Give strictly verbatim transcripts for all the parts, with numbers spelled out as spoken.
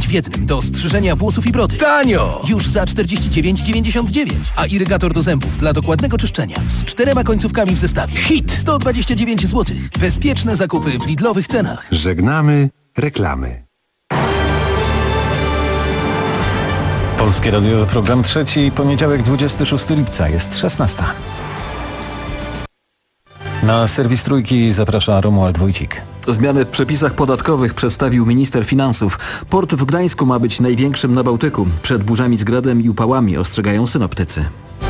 w jednym do strzyżenia włosów i brody. Tanio! Już za czterdzieści dziewięć dziewięćdziesiąt dziewięć. A irygator do zębów dla dokładnego czyszczenia z czterema końcówkami w zestawie. Hit sto dwadzieścia dziewięć złotych. Bezpieczne zakupy w Lidlowych cenach. Żegnamy reklamy. Polskie Radio, program trzeci, poniedziałek dwudziestego szóstego lipca, jest szesnasta. Na serwis Trójki zaprasza Romuald Wójcik. Zmiany w przepisach podatkowych przedstawił minister finansów. Port w Gdańsku ma być największym na Bałtyku. Przed burzami z gradem i upałami ostrzegają synoptycy.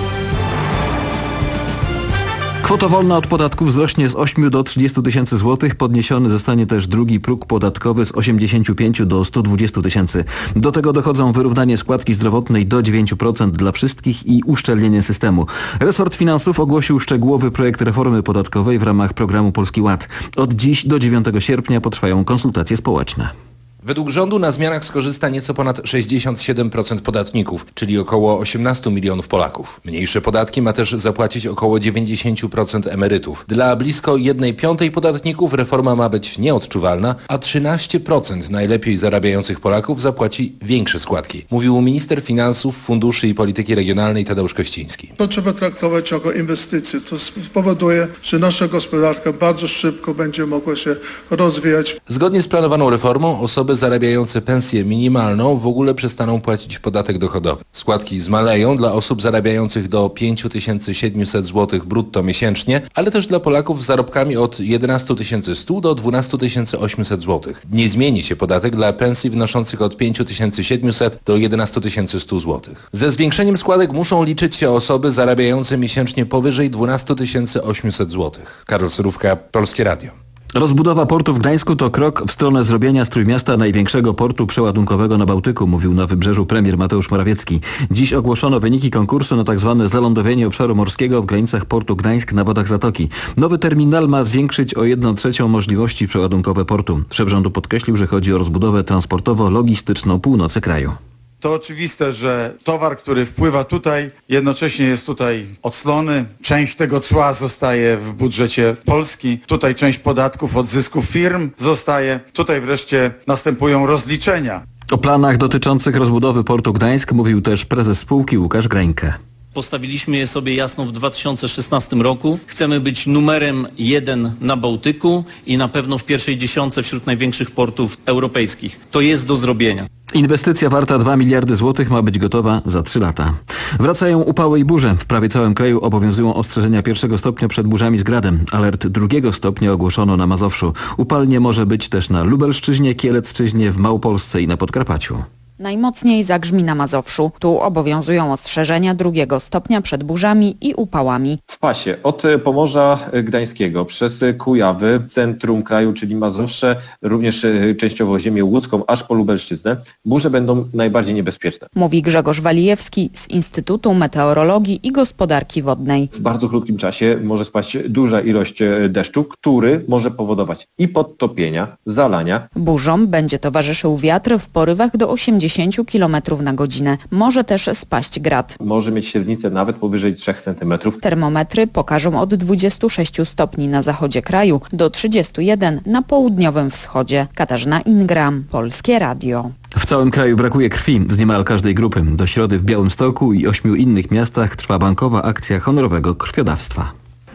Kwota wolna od podatku wzrośnie z ośmiu do trzydziestu tysięcy złotych. Podniesiony zostanie też drugi próg podatkowy z osiemdziesięciu pięciu do stu dwudziestu tysięcy. Do tego dochodzą wyrównanie składki zdrowotnej do dziewięciu procent dla wszystkich i uszczelnienie systemu. Resort finansów ogłosił szczegółowy projekt reformy podatkowej w ramach programu Polski Ład. Od dziś do dziewiątego sierpnia potrwają konsultacje społeczne. Według rządu na zmianach skorzysta nieco ponad sześćdziesiąt siedem procent podatników, czyli około osiemnaście milionów Polaków. Mniejsze podatki ma też zapłacić około dziewięćdziesiąt procent emerytów. Dla blisko jednej piątej podatników reforma ma być nieodczuwalna, a trzynaście procent najlepiej zarabiających Polaków zapłaci większe składki. Mówił minister finansów, funduszy i polityki regionalnej Tadeusz Kościński. To trzeba traktować jako inwestycje. To spowoduje, że nasza gospodarka bardzo szybko będzie mogła się rozwijać. Zgodnie z planowaną reformą osoby zarabiające pensję minimalną w ogóle przestaną płacić podatek dochodowy. Składki zmaleją dla osób zarabiających do pięć tysięcy siedemset złotych brutto miesięcznie, ale też dla Polaków z zarobkami od jedenaście tysięcy sto do dwanaście tysięcy osiemset złotych. Nie zmieni się podatek dla pensji wynoszących od pięć tysięcy siedemset do jedenaście tysięcy sto złotych. Ze zwiększeniem składek muszą liczyć się osoby zarabiające miesięcznie powyżej dwanaście tysięcy osiemset złotych. Karol Surówka, Polskie Radio. Rozbudowa portu w Gdańsku to krok w stronę zrobienia z Trójmiasta największego portu przeładunkowego na Bałtyku, mówił na Wybrzeżu premier Mateusz Morawiecki. Dziś ogłoszono wyniki konkursu na tzw. zalądowienie obszaru morskiego w granicach portu Gdańsk na wodach Zatoki. Nowy terminal ma zwiększyć o jedną trzecią możliwości przeładunkowe portu. Szef rządu podkreślił, że chodzi o rozbudowę transportowo-logistyczną północy kraju. To oczywiste, że towar, który wpływa tutaj, jednocześnie jest tutaj oclony. Część tego cła zostaje w budżecie Polski. Tutaj część podatków od zysków firm zostaje. Tutaj wreszcie następują rozliczenia. O planach dotyczących rozbudowy portu Gdańsk mówił też prezes spółki Łukasz Grańkę. Postawiliśmy je sobie jasno w dwa tysiące szesnastym roku. Chcemy być numerem jeden na Bałtyku i na pewno w pierwszej dziesiątce wśród największych portów europejskich. To jest do zrobienia. Inwestycja warta dwa miliardy złotych ma być gotowa za trzy lata. Wracają upały i burze. W prawie całym kraju obowiązują ostrzeżenia pierwszego stopnia przed burzami z gradem. Alert drugiego stopnia ogłoszono na Mazowszu. Upalnie może być też na Lubelszczyźnie, Kielecczyźnie, w Małopolsce i na Podkarpaciu. Najmocniej zagrzmi na Mazowszu. Tu obowiązują ostrzeżenia drugiego stopnia przed burzami i upałami. W pasie od Pomorza Gdańskiego przez Kujawy, centrum kraju, czyli Mazowsze, również częściowo ziemię łódzką, aż po Lubelszczyznę, burze będą najbardziej niebezpieczne. Mówi Grzegorz Walijewski z Instytutu Meteorologii i Gospodarki Wodnej. W bardzo krótkim czasie może spaść duża ilość deszczu, który może powodować i podtopienia, zalania. Burzom będzie towarzyszył wiatr w porywach do osiemdziesięciu kilometrów na godzinę. Może też spaść grad. Może mieć średnicę nawet powyżej trzech centymetrów. Termometry pokażą od dwudziestu sześciu stopni na zachodzie kraju do trzydziestu jeden na południowym wschodzie. Katarzyna Ingram, Polskie Radio. W całym kraju brakuje krwi z niemal każdej grupy. Do środy w Białymstoku i ośmiu innych miastach trwa bankowa akcja honorowego krwiodawstwa.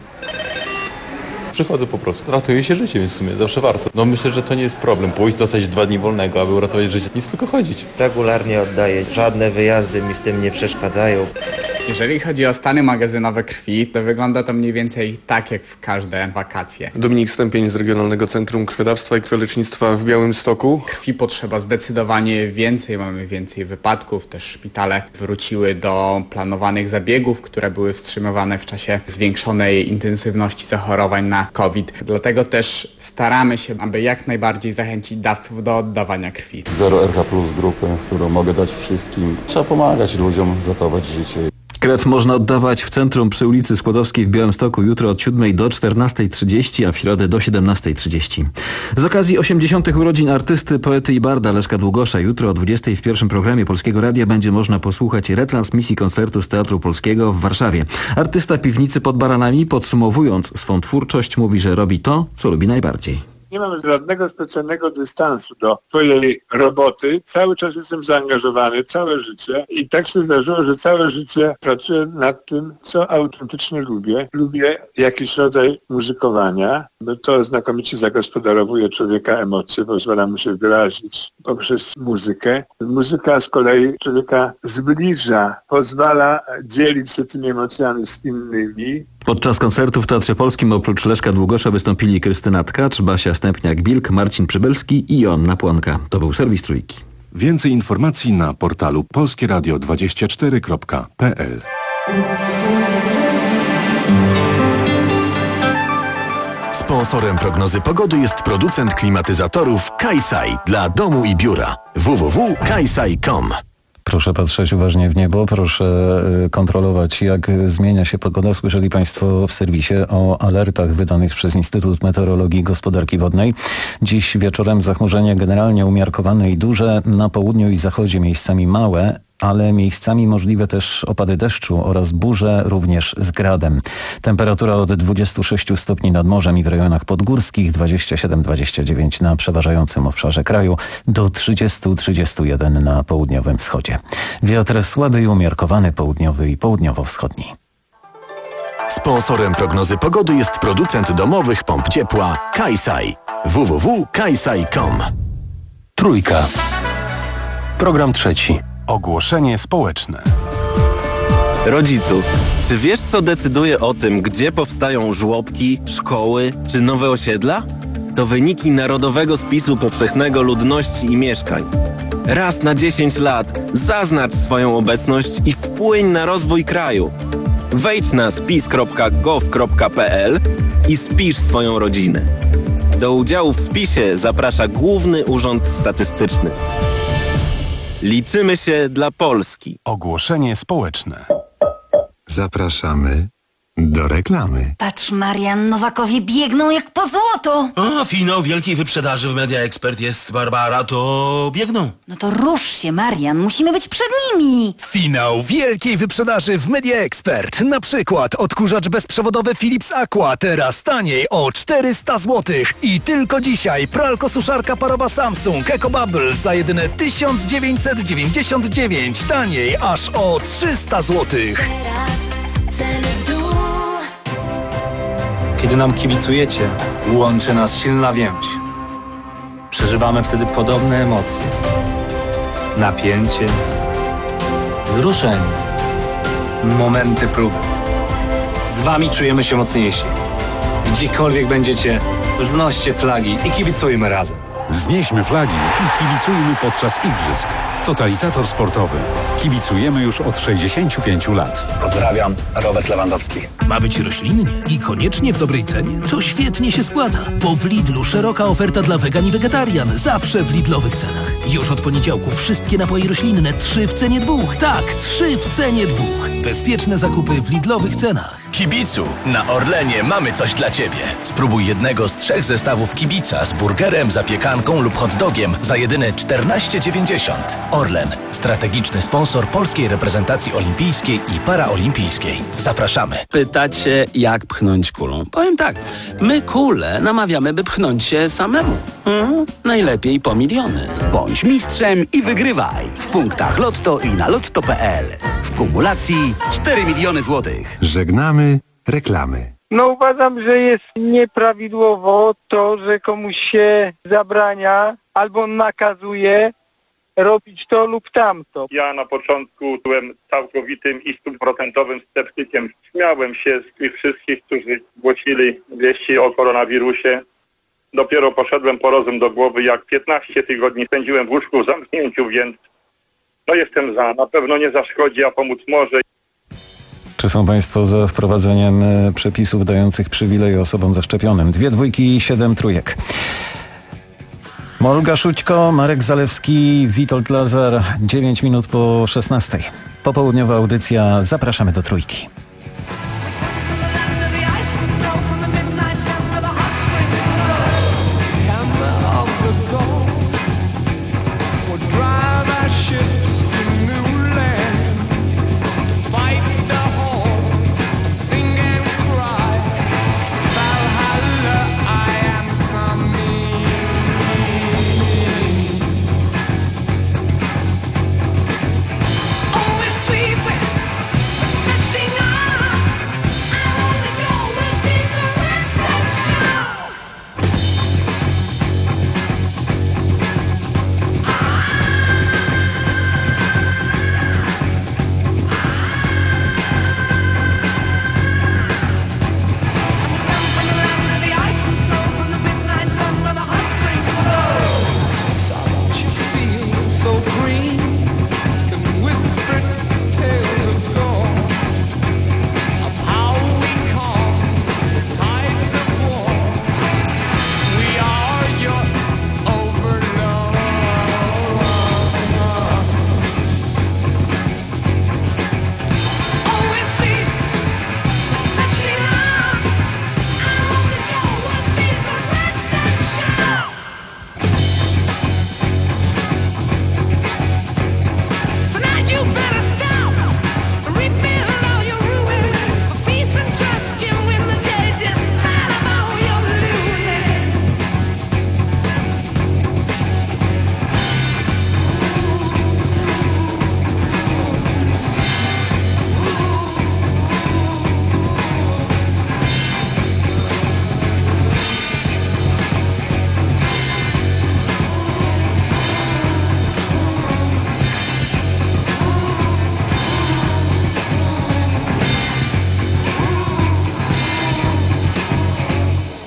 Przychodzę po prostu. Ratuje się życie, więc w sumie zawsze warto. No myślę, że to nie jest problem. Pójść, dostać dwa dni wolnego, aby uratować życie. Nic, tylko chodzić. Regularnie oddaję. Żadne wyjazdy mi w tym nie przeszkadzają. Jeżeli chodzi o stany magazynowe krwi, to wygląda to mniej więcej tak jak w każde wakacje. Dominik Stępień z Regionalnego Centrum Krwiodawstwa i Krwiolecznictwa w Białymstoku. Krwi potrzeba zdecydowanie więcej. Mamy więcej wypadków. Też szpitale wróciły do planowanych zabiegów, które były wstrzymywane w czasie zwiększonej intensywności zachorowań na COVID. Dlatego też staramy się, aby jak najbardziej zachęcić dawców do oddawania krwi. Zero R H plus grupę, którą mogę dać wszystkim. Trzeba pomagać ludziom, ratować życie. Krew można oddawać w centrum przy ulicy Skłodowskiej w Białymstoku jutro od siódmej do czternastej trzydzieści, a w środę do siedemnastej trzydzieści. Z okazji osiemdziesiątych urodzin artysty, poety i barda Leszka Długosza jutro o dwudziestej w pierwszym programie Polskiego Radia będzie można posłuchać retransmisji koncertu z Teatru Polskiego w Warszawie. Artysta Piwnicy pod Baranami, podsumowując swą twórczość, mówi, że robi to, co lubi najbardziej. Nie mam żadnego specjalnego dystansu do swojej roboty. Cały czas jestem zaangażowany, całe życie i tak się zdarzyło, że całe życie pracuję nad tym, co autentycznie lubię. Lubię jakiś rodzaj muzykowania, bo to znakomicie zagospodarowuje człowieka emocje, pozwala mu się wyrazić poprzez muzykę. Muzyka z kolei człowieka zbliża, pozwala dzielić się tymi emocjami z innymi. Podczas koncertu w Teatrze Polskim oprócz Leszka Długosza wystąpili Krystyna Tkacz, Basia Stępniak-Wilk, Marcin Przybylski i Joanna Płonka. To był serwis Trójki. Więcej informacji na portalu polskie radio dwadzieścia cztery kropka p l. Sponsorem prognozy pogody jest producent klimatyzatorów Kaisai dla domu i biura. w w w kropka kaisai kropka com. Proszę patrzeć uważnie w niebo, proszę kontrolować, jak zmienia się pogoda. Słyszeli Państwo w serwisie o alertach wydanych przez Instytut Meteorologii i Gospodarki Wodnej. Dziś wieczorem zachmurzenie generalnie umiarkowane i duże, na południu i zachodzie miejscami małe, ale miejscami możliwe też opady deszczu oraz burze, również z gradem. Temperatura od dwudziestu sześciu stopni nad morzem i w rejonach podgórskich, dwadzieścia siedem dwadzieścia dziewięć na przeważającym obszarze kraju, do trzydziestu trzydziestu jeden na południowym wschodzie. Wiatr słaby i umiarkowany, południowy i południowo-wschodni. Sponsorem prognozy pogody jest producent domowych pomp ciepła Kaisai. w w w kropka kaisai kropka com. Trójka. Program trzeci. Ogłoszenie społeczne. Rodzicu, czy wiesz, co decyduje o tym, gdzie powstają żłobki, szkoły czy nowe osiedla? To wyniki Narodowego Spisu Powszechnego Ludności i Mieszkań. Raz na dziesięć lat zaznacz swoją obecność i wpłyń na rozwój kraju. Wejdź na spis kropka gov kropka p l i spisz swoją rodzinę. Do udziału w spisie zaprasza Główny Urząd Statystyczny. Liczymy się dla Polski. Ogłoszenie społeczne. Zapraszamy do reklamy. Patrz, Marian, Nowakowie biegną jak po złoto. A, finał wielkiej wyprzedaży w Media Expert jest, Barbara, to biegną. No to rusz się, Marian, musimy być przed nimi. Finał wielkiej wyprzedaży w Media Expert. Na przykład odkurzacz bezprzewodowy Philips Aqua, teraz taniej o czterysta złotych. I tylko dzisiaj pralko-suszarka parowa Samsung EcoBubble za jedyne tysiąc dziewięćset dziewięćdziesiąt dziewięć, taniej aż o trzysta złotych. Kiedy nam kibicujecie, łączy nas silna więź. Przeżywamy wtedy podobne emocje. Napięcie, wzruszenie, momenty próby. Z wami czujemy się mocniejsi. Gdziekolwiek będziecie, wznoście flagi i kibicujmy razem. Wznieśmy flagi i kibicujmy podczas igrzysk. Totalizator sportowy. Kibicujemy już od sześćdziesięciu pięciu lat. Pozdrawiam, Robert Lewandowski. Ma być roślinnie i koniecznie w dobrej cenie? To świetnie się składa, bo w Lidlu szeroka oferta dla wegan i wegetarian. Zawsze w Lidlowych cenach. Już od poniedziałku wszystkie napoje roślinne trzy w cenie dwóch. Tak, trzy w cenie dwóch. Bezpieczne zakupy w Lidlowych cenach. Kibicu, na Orlenie mamy coś dla Ciebie. Spróbuj jednego z trzech zestawów kibica z burgerem, zapiekanką lub hot dogiem za jedyne czternaście dziewięćdziesiąt. Orlen, strategiczny sponsor polskiej reprezentacji olimpijskiej i paraolimpijskiej. Zapraszamy. Pytacie, jak pchnąć kulą? Powiem tak, my kulę namawiamy, by pchnąć się samemu. Hmm? Najlepiej po miliony. Bądź mistrzem i wygrywaj w punktach Lotto i na lotto kropka p l. W kumulacji cztery miliony złotych. Żegnamy reklamy. No uważam, że jest nieprawidłowo to, że komuś się zabrania albo nakazuje robić to lub tamto. Ja na początku byłem całkowitym i stuprocentowym sceptykiem. Śmiałem się z tych wszystkich, którzy głosili wieści o koronawirusie. Dopiero poszedłem po rozum do głowy, jak piętnaście tygodni spędziłem w łóżku w zamknięciu, więc no jestem za. Na pewno nie zaszkodzi, a pomóc może. Czy są Państwo za wprowadzeniem przepisów dających przywileje osobom zaszczepionym? Dwie dwójki i siedem trójek. Olga Szućko, Marek Zalewski, Witold Lazar, dziewięć minut po szesnastej. Popołudniowa audycja, zapraszamy do Trójki.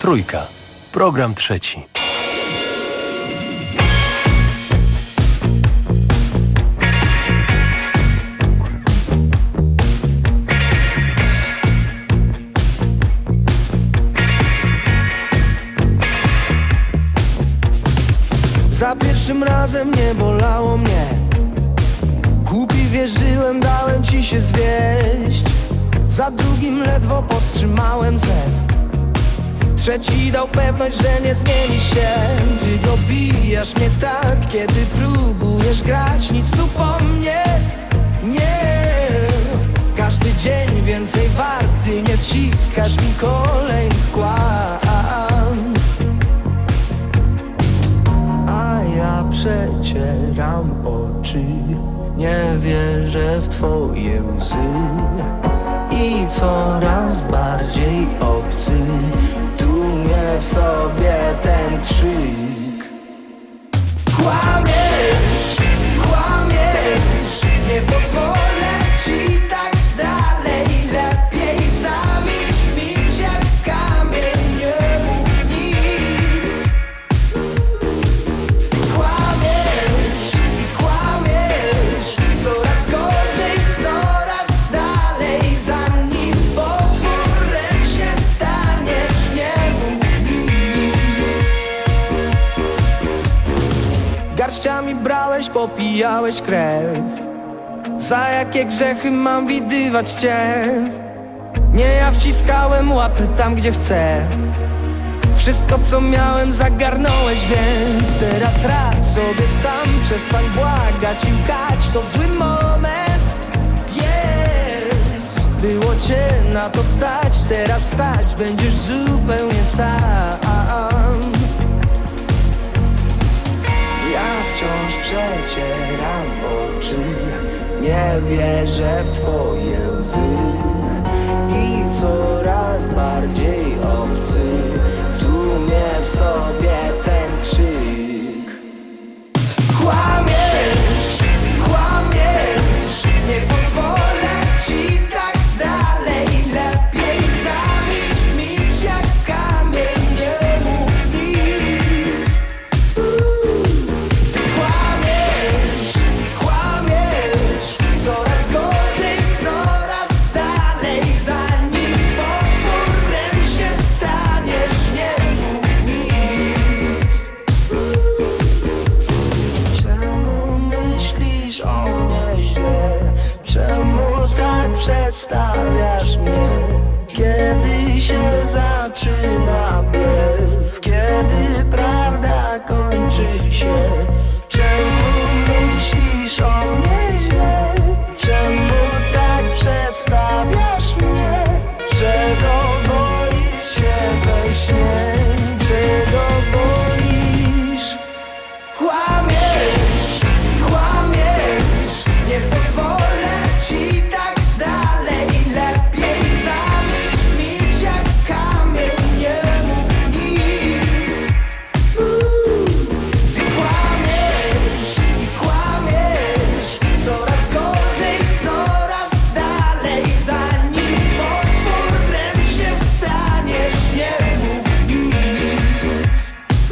Trójka. Program trzeci. Za pierwszym razem nie bolało mnie. Głupi wierzyłem, dałem ci się zwieść. Za drugim ledwo powstrzymałem zew. Trzeci dał pewność, że nie zmieni się. Ty dobijasz mnie tak, kiedy próbujesz grać. Nic tu po mnie nie. Każdy dzień więcej wart, gdy nie wciskasz mi kolejnych kłamstw. A ja przecieram oczy, nie wierzę w twoje łzy. I coraz bardziej obcy tłumie w sobie ten krzyk. Kłamiesz, kłamiesz, nie pozwolę ci tak dalej. Lepiej zamilcz, milcz jak kamień, nie mów nic. Kłamiesz i kłamiesz, coraz gorzej, coraz dalej. Zanim potworem się staniesz, nie mów nic. Garściami brałeś, popijałeś krew. Za jakie grzechy mam widywać cię? Nie ja wciskałem łapy tam, gdzie chcę. Wszystko co miałem zagarnąłeś, więc teraz radź sobie sam. Przestań błagać i łkać, to zły moment. Jest, było cię na to stać. Teraz stać będziesz zupełnie sam. Ja wciąż przecieram oczy, nie wierzę w twoje łzy. I coraz bardziej obcy tłumie w sobie ten krzyk. Kłamiesz, kłamiesz, nie pozwolę ci tak dalej. Lepiej zamilcz, milcz jak kamień, nie mów nic. Ty kłamiesz, kłamiesz, coraz gorzej, coraz dalej. Zanim potworem się staniesz, nie mów nic. Czemu myślisz o mnie źle? Czemu tak przedstawiasz mnie? Kiedy się zaczyna blef? Kiedy prawda kończy się? Czemu myślisz o mnie źle? Czemu tak przedstawiasz mnie? Czego boisz się we śnie? Czego boisz? Kłamiesz, kłamiesz, nie pozwolę ci tak dalej. Lepiej zamilcz, milcz jak kamień, nie mów nic. Ty kłamiesz i kłamiesz, coraz gorzej, coraz dalej. Zanim potworem się staniesz, nie mów nic.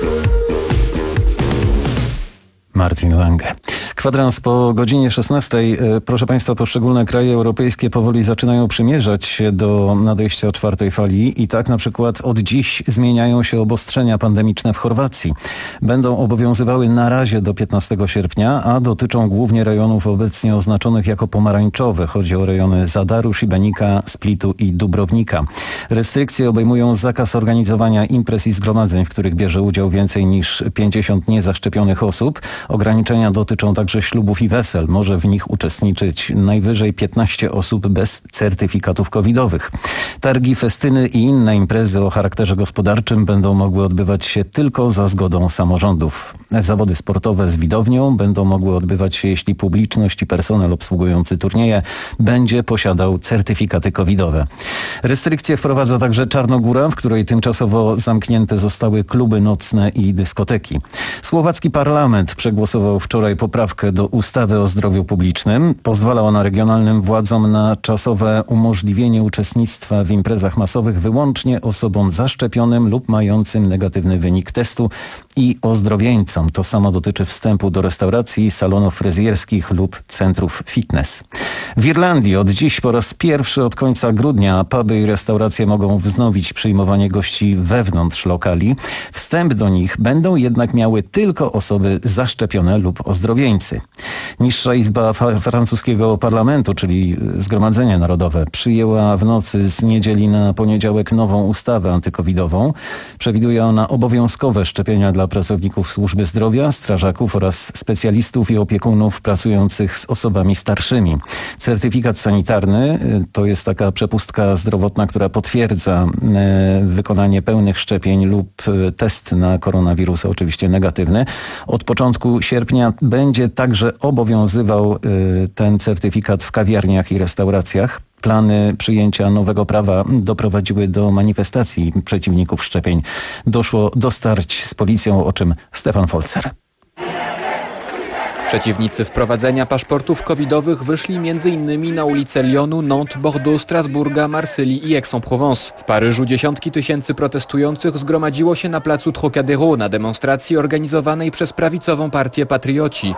Martin Lange. Kwadrans po godzinie szesnastej. Proszę Państwa, poszczególne kraje europejskie powoli zaczynają przymierzać się do nadejścia czwartej fali i tak na przykład od dziś zmieniają się obostrzenia pandemiczne w Chorwacji. Będą obowiązywały na razie do piętnastego sierpnia, a dotyczą głównie rejonów obecnie oznaczonych jako pomarańczowe. Chodzi o rejony Zadaru, Šibenika, Splitu i Dubrownika. Restrykcje obejmują zakaz organizowania imprez i zgromadzeń, w których bierze udział więcej niż pięćdziesiąt niezaszczepionych osób. Ograniczenia dotyczą także ślubów i wesel. Może w nich uczestniczyć najwyżej piętnaście osób bez certyfikatów covidowych. Targi, festyny i inne imprezy o charakterze gospodarczym będą mogły odbywać się tylko za zgodą samorządów. Zawody sportowe z widownią będą mogły odbywać się, jeśli publiczność i personel obsługujący turnieje będzie posiadał certyfikaty covidowe. Restrykcje wprowadza także Czarnogóra, w której tymczasowo zamknięte zostały kluby nocne i dyskoteki. Słowacki parlament przegłosował wczoraj poprawkę poprawkę do ustawy o zdrowiu publicznym. Pozwala ona regionalnym władzom na czasowe umożliwienie uczestnictwa w imprezach masowych wyłącznie osobom zaszczepionym lub mającym negatywny wynik testu i ozdrowieńcom. To samo dotyczy wstępu do restauracji, salonów fryzjerskich lub centrów fitness. W Irlandii od dziś po raz pierwszy od końca grudnia puby i restauracje mogą wznowić przyjmowanie gości wewnątrz lokali. Wstęp do nich będą jednak miały tylko osoby zaszczepione lub ozdrowieńcy. Niższa Izba francuskiego parlamentu, czyli Zgromadzenie Narodowe, przyjęła w nocy z niedzieli na poniedziałek nową ustawę antykowidową. Przewiduje ona obowiązkowe szczepienia dla pracowników służby zdrowia, strażaków oraz specjalistów i opiekunów pracujących z osobami starszymi. Certyfikat sanitarny to jest taka przepustka zdrowotna, która potwierdza wykonanie pełnych szczepień lub test na koronawirusa, oczywiście negatywny. Od początku sierpnia będzie także obowiązywał ten certyfikat w kawiarniach i restauracjach. Plany przyjęcia nowego prawa doprowadziły do manifestacji przeciwników szczepień. Doszło do starć z policją, o czym Stefan Folzer. Przeciwnicy wprowadzenia paszportów covidowych wyszli między innymi na ulice Lyonu, Nantes, Bordeaux, Strasburga, Marsylii i Aix-en-Provence. W Paryżu dziesiątki tysięcy protestujących zgromadziło się na placu Trocadéro na demonstracji organizowanej przez prawicową partię Patrioci.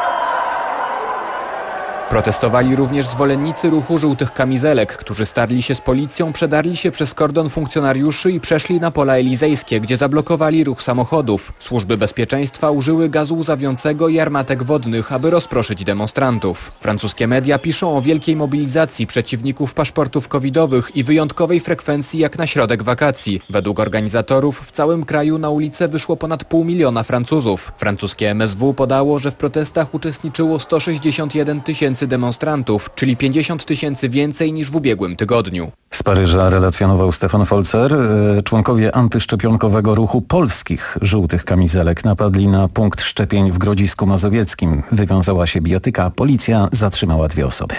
Protestowali również zwolennicy ruchu żółtych kamizelek, którzy starli się z policją, przedarli się przez kordon funkcjonariuszy i przeszli na pola elizejskie, gdzie zablokowali ruch samochodów. Służby bezpieczeństwa użyły gazu łzawiącego i armatek wodnych, aby rozproszyć demonstrantów. Francuskie media piszą o wielkiej mobilizacji przeciwników paszportów covidowych i wyjątkowej frekwencji jak na środek wakacji. Według organizatorów w całym kraju na ulicę wyszło ponad pół miliona Francuzów. Francuskie M S W podało, że w protestach uczestniczyło sto sześćdziesiąt jeden tysięcy demonstrantów, czyli pięćdziesiąt tysięcy więcej niż w ubiegłym tygodniu. Z Paryża relacjonował Stefan Folzer. Członkowie antyszczepionkowego ruchu polskich żółtych kamizelek napadli na punkt szczepień w Grodzisku Mazowieckim. Wywiązała się bijatyka, policja zatrzymała dwie osoby.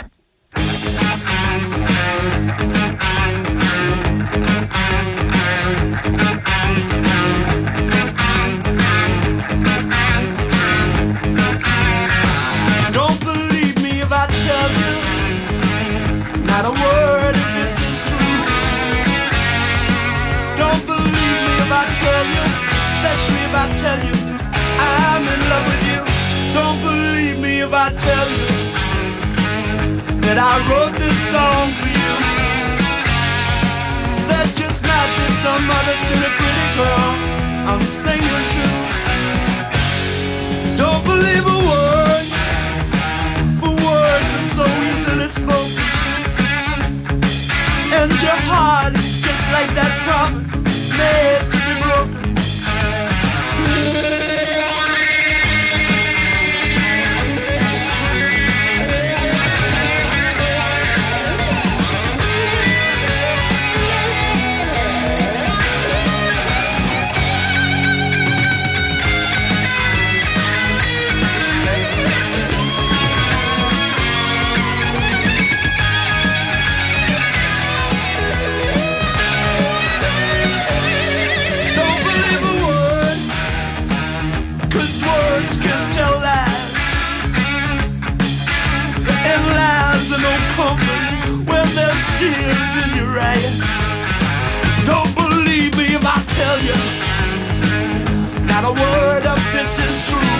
Not a word if this is true. Don't believe me if I tell you, especially if I tell you I'm in love with you. Don't believe me if I tell you that I wrote this song for you. There's just not been some other silly pretty girl I'm singing to. Don't believe a word, for words are so easily spoken. And your heart is just like that promise made to be broken. When there's tears in your eyes, don't believe me if I tell you not a word of this is true.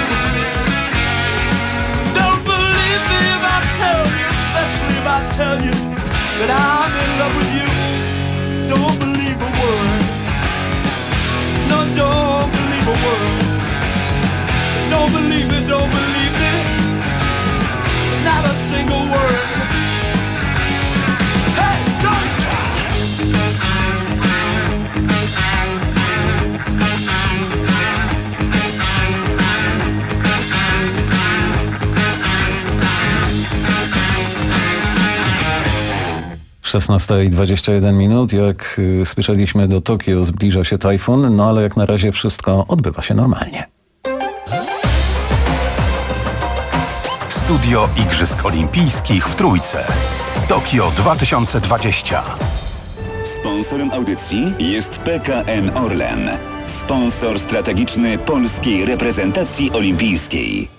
Don't believe me if I tell you, especially if I tell you that I'm in love with you. Don't believe a word. No, don't believe a word. Don't believe it, don't believe it. Not a single word. szesnasta i dwadzieścia jeden minut. Jak y, słyszeliśmy, do Tokio zbliża się tajfun, no ale jak na razie wszystko odbywa się normalnie. Studio Igrzysk Olimpijskich w Trójce. Tokio dwa tysiące dwadzieścia. Sponsorem audycji jest P K N Orlen. Sponsor strategiczny polskiej reprezentacji olimpijskiej.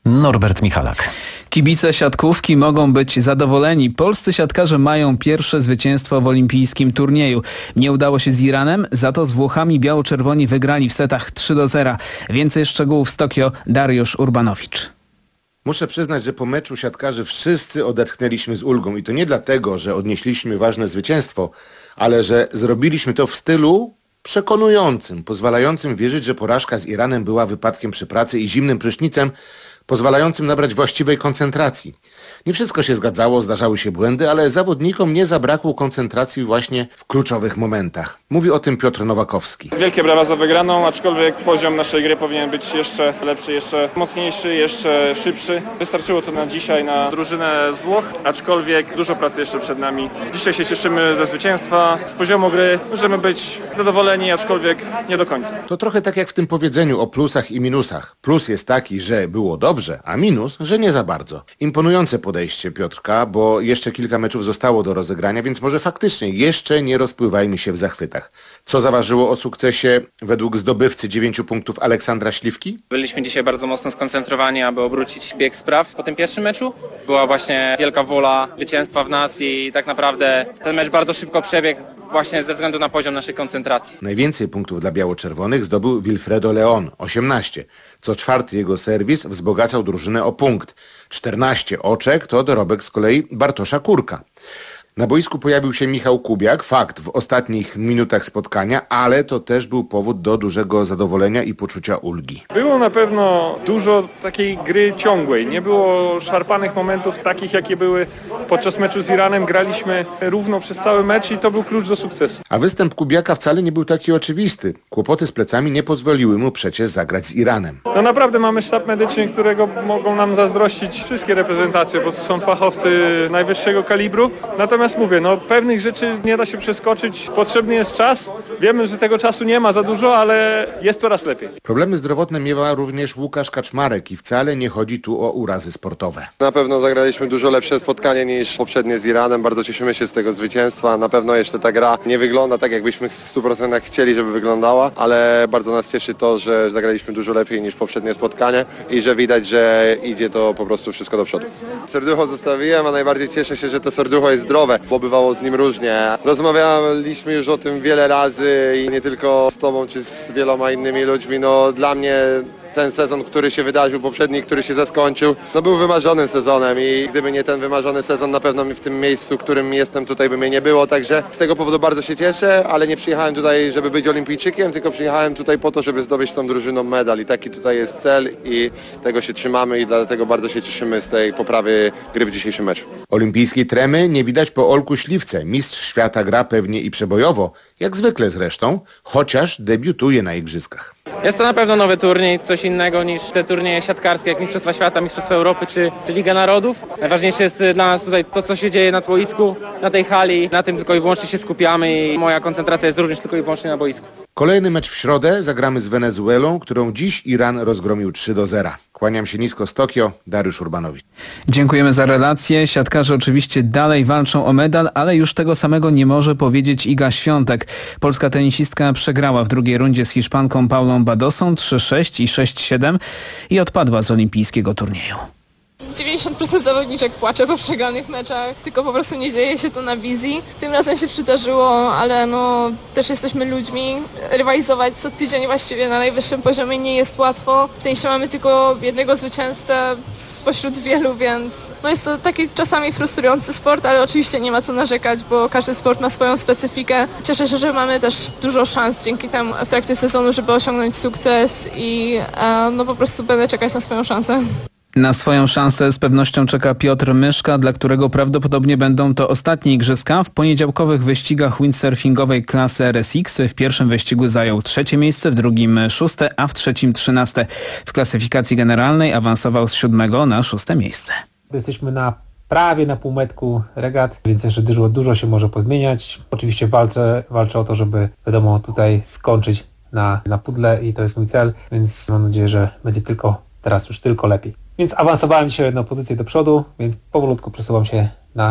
Norbert Michalak. Kibice siatkówki mogą być zadowoleni. Polscy siatkarze mają pierwsze zwycięstwo w olimpijskim turnieju. Nie udało się z Iranem, za to z Włochami biało-czerwoni wygrali w setach trzy do zera. Więcej szczegółów z Tokio, Dariusz Urbanowicz. Muszę przyznać, że po meczu siatkarzy wszyscy odetchnęliśmy z ulgą i to nie dlatego, że odnieśliśmy ważne zwycięstwo, ale że zrobiliśmy to w stylu przekonującym, pozwalającym wierzyć, że porażka z Iranem była wypadkiem przy pracy i zimnym prysznicem, pozwalającym nabrać właściwej koncentracji. Nie wszystko się zgadzało, zdarzały się błędy, ale zawodnikom nie zabrakło koncentracji właśnie w kluczowych momentach. Mówi o tym Piotr Nowakowski. Wielkie brawa za wygraną, aczkolwiek poziom naszej gry powinien być jeszcze lepszy, jeszcze mocniejszy, jeszcze szybszy. Wystarczyło to na dzisiaj, na drużynę z Włoch, aczkolwiek dużo pracy jeszcze przed nami. Dzisiaj się cieszymy ze zwycięstwa. Z poziomu gry możemy być zadowoleni, aczkolwiek nie do końca. To trochę tak jak w tym powiedzeniu o plusach i minusach. Plus jest taki, że było dobrze, a minus, że nie za bardzo. Imponujące podejście Piotrka, bo jeszcze kilka meczów zostało do rozegrania, więc może faktycznie jeszcze nie rozpływajmy się w zachwytach. Co zaważyło o sukcesie według zdobywcy dziewięciu punktów Aleksandra Śliwki? Byliśmy dzisiaj bardzo mocno skoncentrowani, aby obrócić bieg spraw po tym pierwszym meczu. Była właśnie wielka wola zwycięstwa w nas i tak naprawdę ten mecz bardzo szybko przebiegł właśnie ze względu na poziom naszej koncentracji. Najwięcej punktów dla biało-czerwonych zdobył Wilfredo Leon, osiemnaście. Co czwarty jego serwis wzbogacał drużynę o punkt. czternaście oczek to dorobek z kolei Bartosza Kurka. Na boisku pojawił się Michał Kubiak, fakt w ostatnich minutach spotkania, ale to też był powód do dużego zadowolenia i poczucia ulgi. Było na pewno dużo takiej gry ciągłej. Nie było szarpanych momentów takich, jakie były podczas meczu z Iranem. Graliśmy równo przez cały mecz i to był klucz do sukcesu. A występ Kubiaka wcale nie był taki oczywisty. Kłopoty z plecami nie pozwoliły mu przecież zagrać z Iranem. No naprawdę mamy sztab medyczny, którego mogą nam zazdrościć wszystkie reprezentacje, bo to są fachowcy najwyższego kalibru. Natomiast mówię, no pewnych rzeczy nie da się przeskoczyć, potrzebny jest czas. Wiemy, że tego czasu nie ma za dużo, ale jest coraz lepiej. Problemy zdrowotne miewa również Łukasz Kaczmarek i wcale nie chodzi tu o urazy sportowe. Na pewno zagraliśmy dużo lepsze spotkanie niż poprzednie z Iranem, bardzo cieszymy się z tego zwycięstwa. Na pewno jeszcze ta gra nie wygląda tak, jakbyśmy w stu procentach chcieli, żeby wyglądała, ale bardzo nas cieszy to, że zagraliśmy dużo lepiej niż poprzednie spotkanie i że widać, że idzie to po prostu wszystko do przodu. Serducho zostawiłem, a najbardziej cieszę się, że to serducho jest zdrowe, bo bywało z nim różnie. Rozmawialiśmy już o tym wiele razy i nie tylko z tobą, czy z wieloma innymi ludźmi. No dla mnie ten sezon, który się wydarzył, poprzedni, który się zaskończył, no był wymarzonym sezonem i gdyby nie ten wymarzony sezon, na pewno w tym miejscu, w którym jestem tutaj, by mnie nie było, także z tego powodu bardzo się cieszę, ale nie przyjechałem tutaj, żeby być olimpijczykiem, tylko przyjechałem tutaj po to, żeby zdobyć z tą drużyną medal i taki tutaj jest cel i tego się trzymamy i dlatego bardzo się cieszymy z tej poprawy gry w dzisiejszym meczu. Olimpijskiej tremy nie widać po Olku Śliwce. Mistrz świata gra pewnie i przebojowo, jak zwykle zresztą, chociaż debiutuje na igrzyskach. Jest to na pewno nowy turniej, coś innego niż te turnieje siatkarskie, jak Mistrzostwa Świata, Mistrzostwa Europy czy, czy Liga Narodów. Najważniejsze jest dla nas tutaj to, co się dzieje na boisku, na tej hali. Na tym tylko i wyłącznie się skupiamy i moja koncentracja jest również tylko i wyłącznie na boisku. Kolejny mecz w środę zagramy z Wenezuelą, którą dziś Iran rozgromił trzy do zera. Kłaniam się nisko z Tokio, Dariusz Urbanowicz. Dziękujemy za relację. Siatkarze oczywiście dalej walczą o medal, ale już tego samego nie może powiedzieć Iga Świątek. Polska tenisistka przegrała w drugiej rundzie z Hiszpanką Paulą Badosą trzy sześć i sześć siedem i odpadła z olimpijskiego turnieju. dziewięćdziesiąt procent zawodniczek płacze po przegranych meczach, tylko po prostu nie dzieje się to na wizji. Tym razem się przydarzyło, ale no też jesteśmy ludźmi. Rywalizować co tydzień właściwie na najwyższym poziomie nie jest łatwo. W tenisie mamy tylko jednego zwycięzcę spośród wielu, więc no jest to taki czasami frustrujący sport, ale oczywiście nie ma co narzekać, bo każdy sport ma swoją specyfikę. Cieszę się, że mamy też dużo szans dzięki temu w trakcie sezonu, żeby osiągnąć sukces i e, no po prostu będę czekać na swoją szansę. Na swoją szansę z pewnością czeka Piotr Myszka, dla którego prawdopodobnie będą to ostatnie igrzyska. W poniedziałkowych wyścigach windsurfingowej klasy R S X w pierwszym wyścigu zajął trzecie miejsce, w drugim szóste, a w trzecim trzynaste. W klasyfikacji generalnej awansował z siódmego na szóste miejsce. Jesteśmy na prawie na półmetku regat, więc jeszcze dużo, dużo się może pozmieniać. Oczywiście walczę, walczę o to, żeby wiadomo tutaj skończyć na, na pudle i to jest mój cel, więc mam nadzieję, że będzie tylko teraz już tylko lepiej. Więc awansowałem dzisiaj o jedną pozycję do przodu, więc powolutku przesuwam się na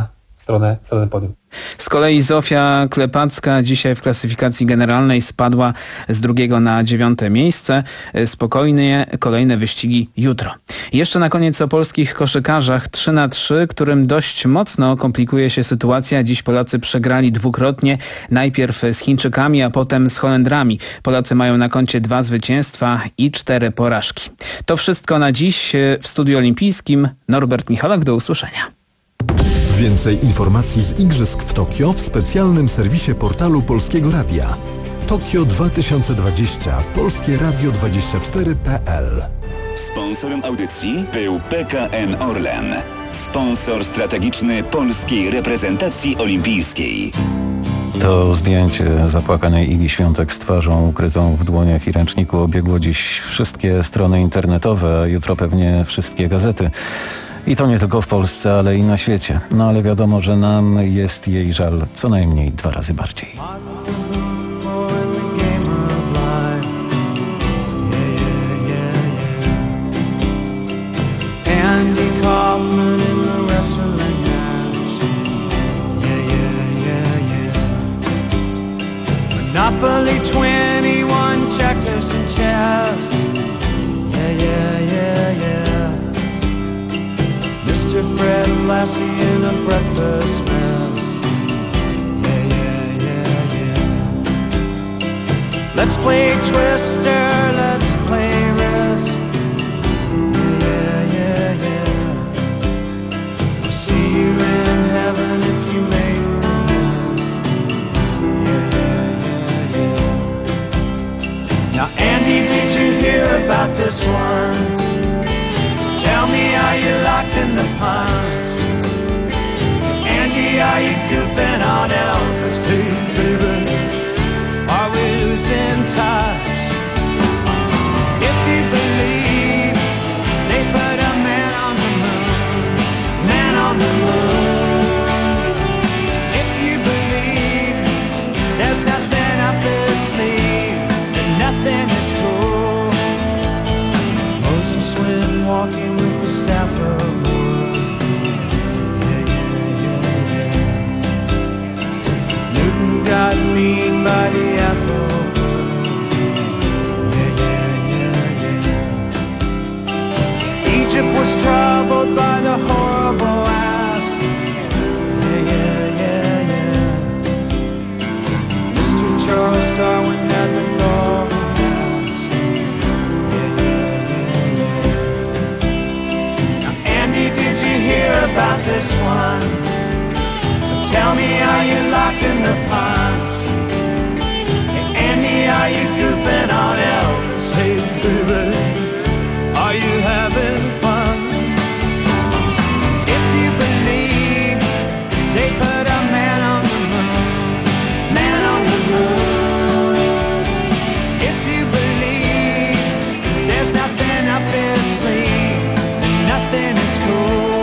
stronę, w stronę podium. Z kolei Zofia Klepacka dzisiaj w klasyfikacji generalnej spadła z drugiego na dziewiąte miejsce. Spokojnie kolejne wyścigi jutro. Jeszcze na koniec o polskich koszykarzach trzy na trzy, którym dość mocno komplikuje się sytuacja. Dziś Polacy przegrali dwukrotnie. Najpierw z Chińczykami, a potem z Holendrami. Polacy mają na koncie dwa zwycięstwa i cztery porażki. To wszystko na dziś. W studiu olimpijskim Norbert Michalak, do usłyszenia. Więcej informacji z Igrzysk w Tokio w specjalnym serwisie portalu Polskiego Radia. Tokio dwa tysiące dwadzieścia. Polskie Radio dwadzieścia cztery kropka p l. Sponsorem audycji był P K N Orlen. Sponsor strategiczny polskiej reprezentacji olimpijskiej. To zdjęcie zapłakanej Igi Świątek z twarzą ukrytą w dłoniach i ręczniku obiegło dziś wszystkie strony internetowe, a jutro pewnie wszystkie gazety. I to nie tylko w Polsce, ale i na świecie. No ale wiadomo, że nam jest jej żal co najmniej dwa razy bardziej. Andy Kaufman in the wrestling match. Yeah, yeah, yeah, yeah. Monopoly twenty-one, checkers and chess. Yeah, yeah, yeah, yeah. Mister Fred Lassie in a breakfast mess. Yeah, yeah, yeah, yeah. Let's play Twister, let's play Risk. Yeah, yeah, yeah. I'll see you in heaven if you make the list. Yeah, yeah, yeah. Now, Andy, did you hear about this one? Tell me, are you locked in the punch? Andy, are you goofing on Elvis too, baby? Are we losing touch? If you believe they put a man on the moon, man on the moon. If you believe there's nothing up his sleeve, then nothing is cool. Moses went walking with the staff of wood. Yeah, yeah, yeah, yeah. Newton got beaten by the apple. Yeah, yeah, yeah, yeah. Egypt was troubled by the horrible asp. Yeah, yeah, yeah, yeah. Mister Charles Darwin had the golden mask. Yeah, yeah, yeah, yeah. Now, Andy, did you hear about this one? Tell me, are you locked in the punch? Hey, Andy, are you goofing on Elvis? Hey, baby, are you having fun? If you believe they put a man on the moon, man on the moon. If you believe there's nothing up his sleeve, then nothing is cool.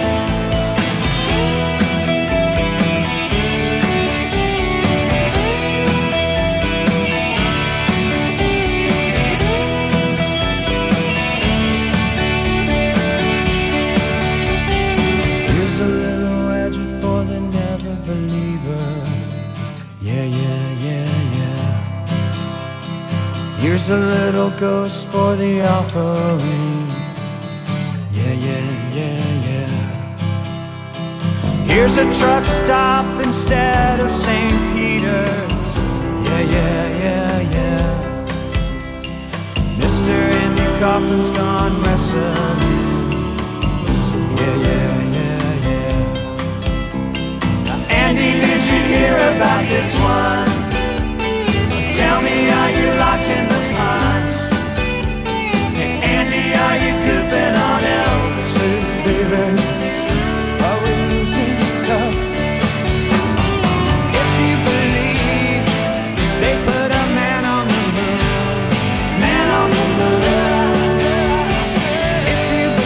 Here's a little legend for the never believer. Yeah, yeah, yeah, yeah. Here's a little ghost for the offering. Yeah, yeah, yeah, yeah. Here's a truck stop instead of Saint Peter's. Yeah, yeah, yeah, yeah. Mister Andy Kaufman's gone wrestling. Yeah, yeah, yeah, yeah. Now, Andy, did you hear about this one? Tell me, are you locked in the punch? Hey, Andy, are you goofing on Elvis? Hey, baby, are we losing touch? If you believe they put a man on the moon, man on the moon. If you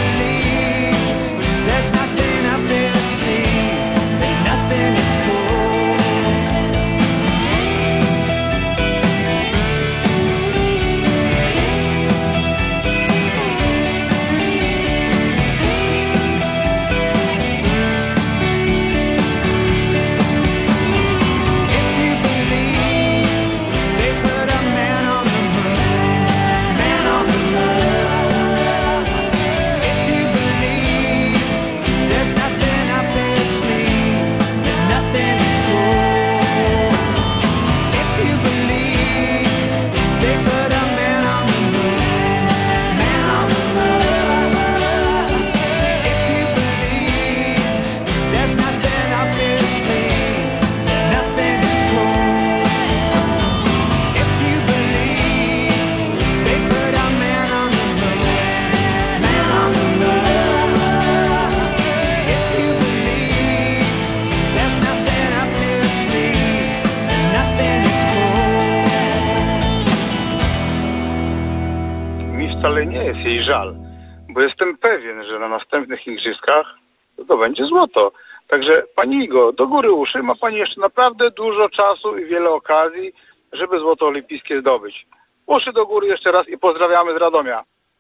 emocje i żal, bo jestem pewien, że na następnych igrzyskach to będzie złoto. Także Pani Igo, do góry uszy, ma Pani jeszcze naprawdę dużo czasu i wiele okazji, żeby złoto olimpijskie zdobyć. Uszy do góry jeszcze raz i pozdrawiamy z Radomia.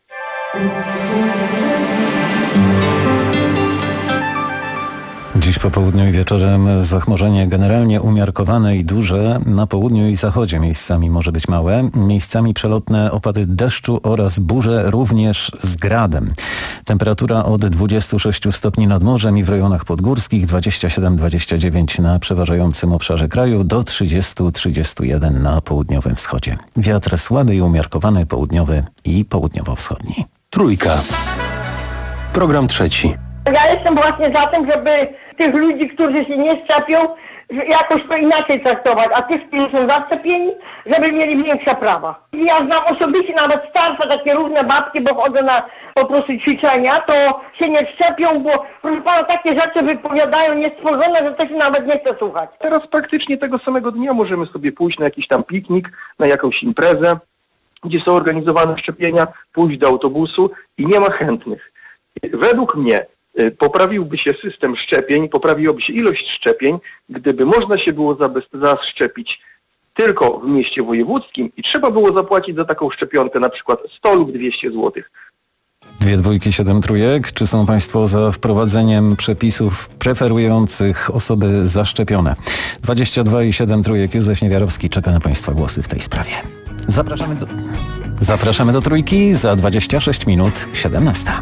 Dziś po południu i wieczorem zachmurzenie generalnie umiarkowane i duże. Na południu i zachodzie miejscami może być małe. Miejscami przelotne opady deszczu oraz burze również z gradem. Temperatura od dwudziestu sześciu stopni nad morzem i w rejonach podgórskich, dwadzieścia siedem dwadzieścia dziewięć na przeważającym obszarze kraju, do trzydziestu trzydziestu jeden na południowym wschodzie. Wiatr słaby i umiarkowany, południowy i południowo-wschodni. Trójka. Program trzeci. Ja jestem właśnie za tym, żeby tych ludzi, którzy się nie szczepią, jakoś to inaczej traktować, a tych, którzy są zaszczepieni, żeby mieli większe prawa. Ja znam osobiście nawet starsze takie różne babki, bo chodzę na po prostu ćwiczenia, to się nie szczepią, bo proszę pana, takie rzeczy wypowiadają niestworzone, że to się nawet nie chce słuchać. Teraz praktycznie tego samego dnia możemy sobie pójść na jakiś tam piknik, na jakąś imprezę, gdzie są organizowane szczepienia, pójść do autobusu i nie ma chętnych. Według mnie poprawiłby się system szczepień, poprawiłaby się ilość szczepień, gdyby można się było zaszczepić tylko w mieście wojewódzkim i trzeba było zapłacić za taką szczepionkę na przykład sto lub dwieście złotych. Dwie dwójki, siedem trójek. Czy są Państwo za wprowadzeniem przepisów preferujących osoby zaszczepione? dwadzieścia dwa i siedem trójek. Józef Niewiarowski czeka na Państwa głosy w tej sprawie. Zapraszamy do, zapraszamy do trójki za dwadzieścia sześć minut, siedemnasta.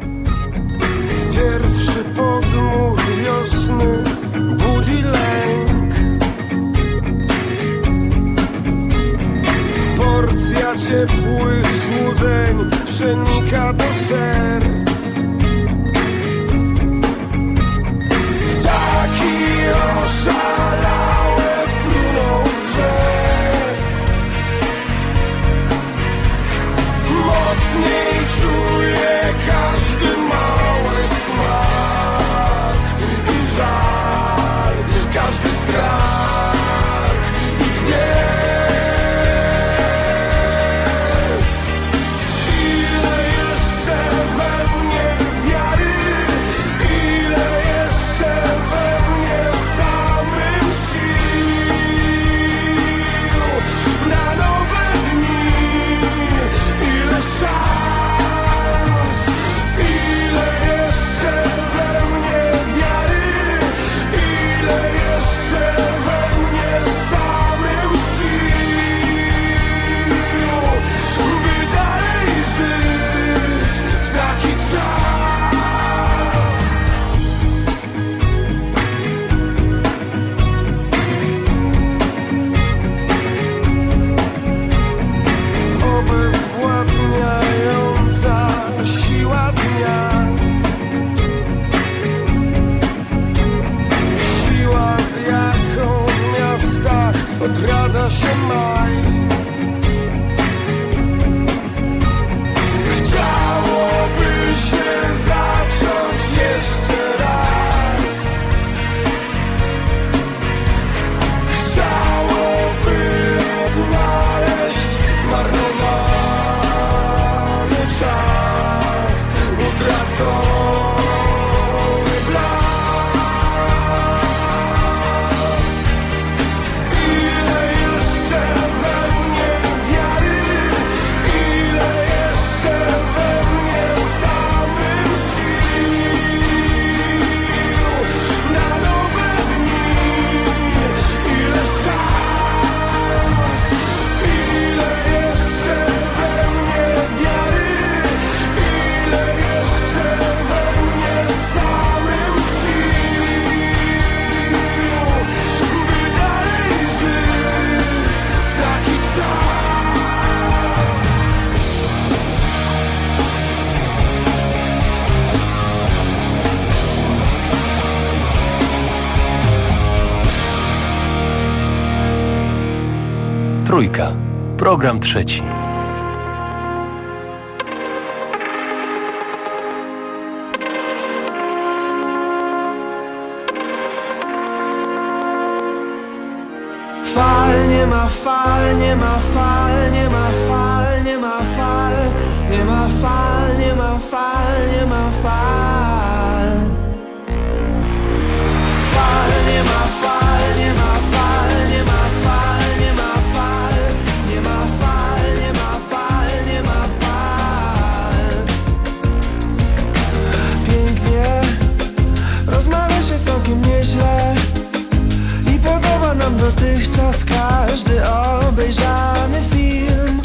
Pierwszy podmuch wiosny budzi lęk. Porcja ciepłych złudzeń przenika do serc. Ptaki oszalałe fruną z drzew. Mocniej czuje każdy mały smak i żal, każdy strach i gniew. Ile jeszcze we mnie wiary, ile jeszcze we mnie samym sił na nowe dni, ile szans, ile jeszcze we mnie wiary, ile jeszcze we mnie samym sił, by dalej żyć w taki czas. Obezwładniająca siła dnia, siła, z jaką w miastach odradza się maj. Chciałoby się zacząć jeszcze raz. Chciałoby odnaleźć zmarnowany czas, utracony blask. Ile jeszcze we mnie wiary, ile jeszcze we mnie samym sił na nowe dni, ile szans, ile jeszcze we mnie wiary, ile jeszcze we mnie samym sił, by dalej żyć w taki czas. Trójka. Program trzeci. Fal, nie ma fal, nie ma fal, nie ma fal, nie ma fal, nie ma fal. fal, nie ma fal, nie ma fal. Fal, nie ma fal, nie ma fal, nie ma fal, nie ma fal, nie ma fal, nie ma fal, nie ma fal. Pięknie, rozmawia się całkiem nieźle i podoba nam dotychczas każdy obejrzany film.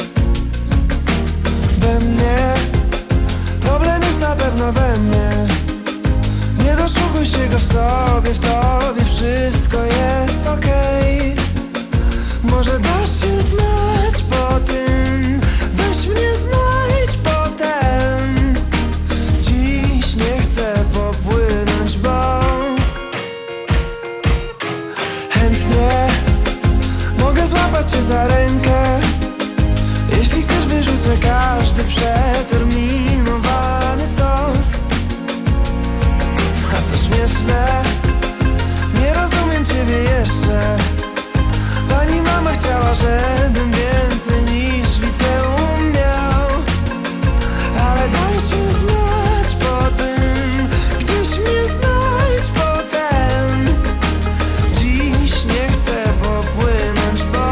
We mnie, problem jest na pewno we mnie. Nie doszukuj się go w sobie, w tobie wszystko jest okej. Może dasz się znać po tym, weź mnie znajdź potem. Dziś nie chcę popłynąć, bo chętnie mogę złapać cię za rękę. Jeśli chcesz, wyrzucę każdy przeterminowany sos. A to śmieszne, nie rozumiem ciebie jeszcze. Pani mama chciała, żebym więcej niż liceum miał. Ale daj się znać po tym, gdzieś mnie znajdź potem. Dziś nie chcę popłynąć, bo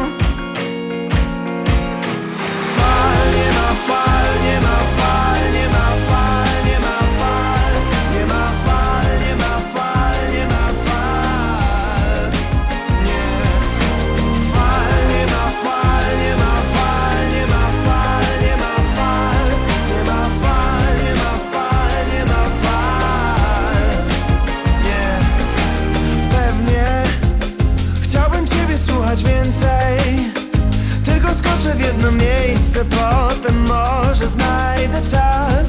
fal, nie ma fal, nie ma fal, nie ma fal, nie ma fal, nie ma fal, nie ma fal, nie ma fal, nie. Fal, nie ma fal, nie ma fal, nie ma fal, nie ma fal, nie ma fal, nie ma fal, nie ma fal, nie. Pewnie chciałbym ciebie słuchać więcej, tylko skoczę w jedno miejsce, potem może znajdę czas.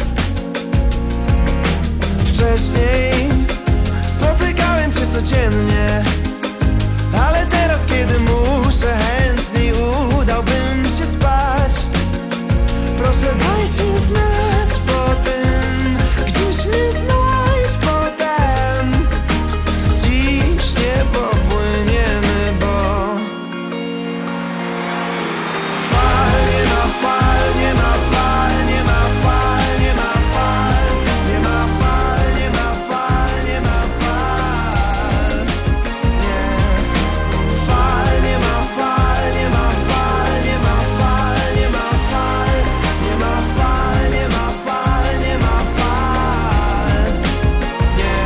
Wcześniej spotykałem cię codziennie, ale teraz, kiedy muszę, chętniej udałbym się spać. Proszę, daj się znać po tym, gdzieś mnie znajdź potem. Dziś nie popłyniemy, bo fal, nie ma fal, nie ma fal, nie ma fal, nie ma fal, nie ma fal, nie ma fal, nie ma fal, nie. Fal, nie ma fal, nie ma fal, nie ma fal, nie ma fal, nie ma fal, nie ma fal, nie ma fal, nie.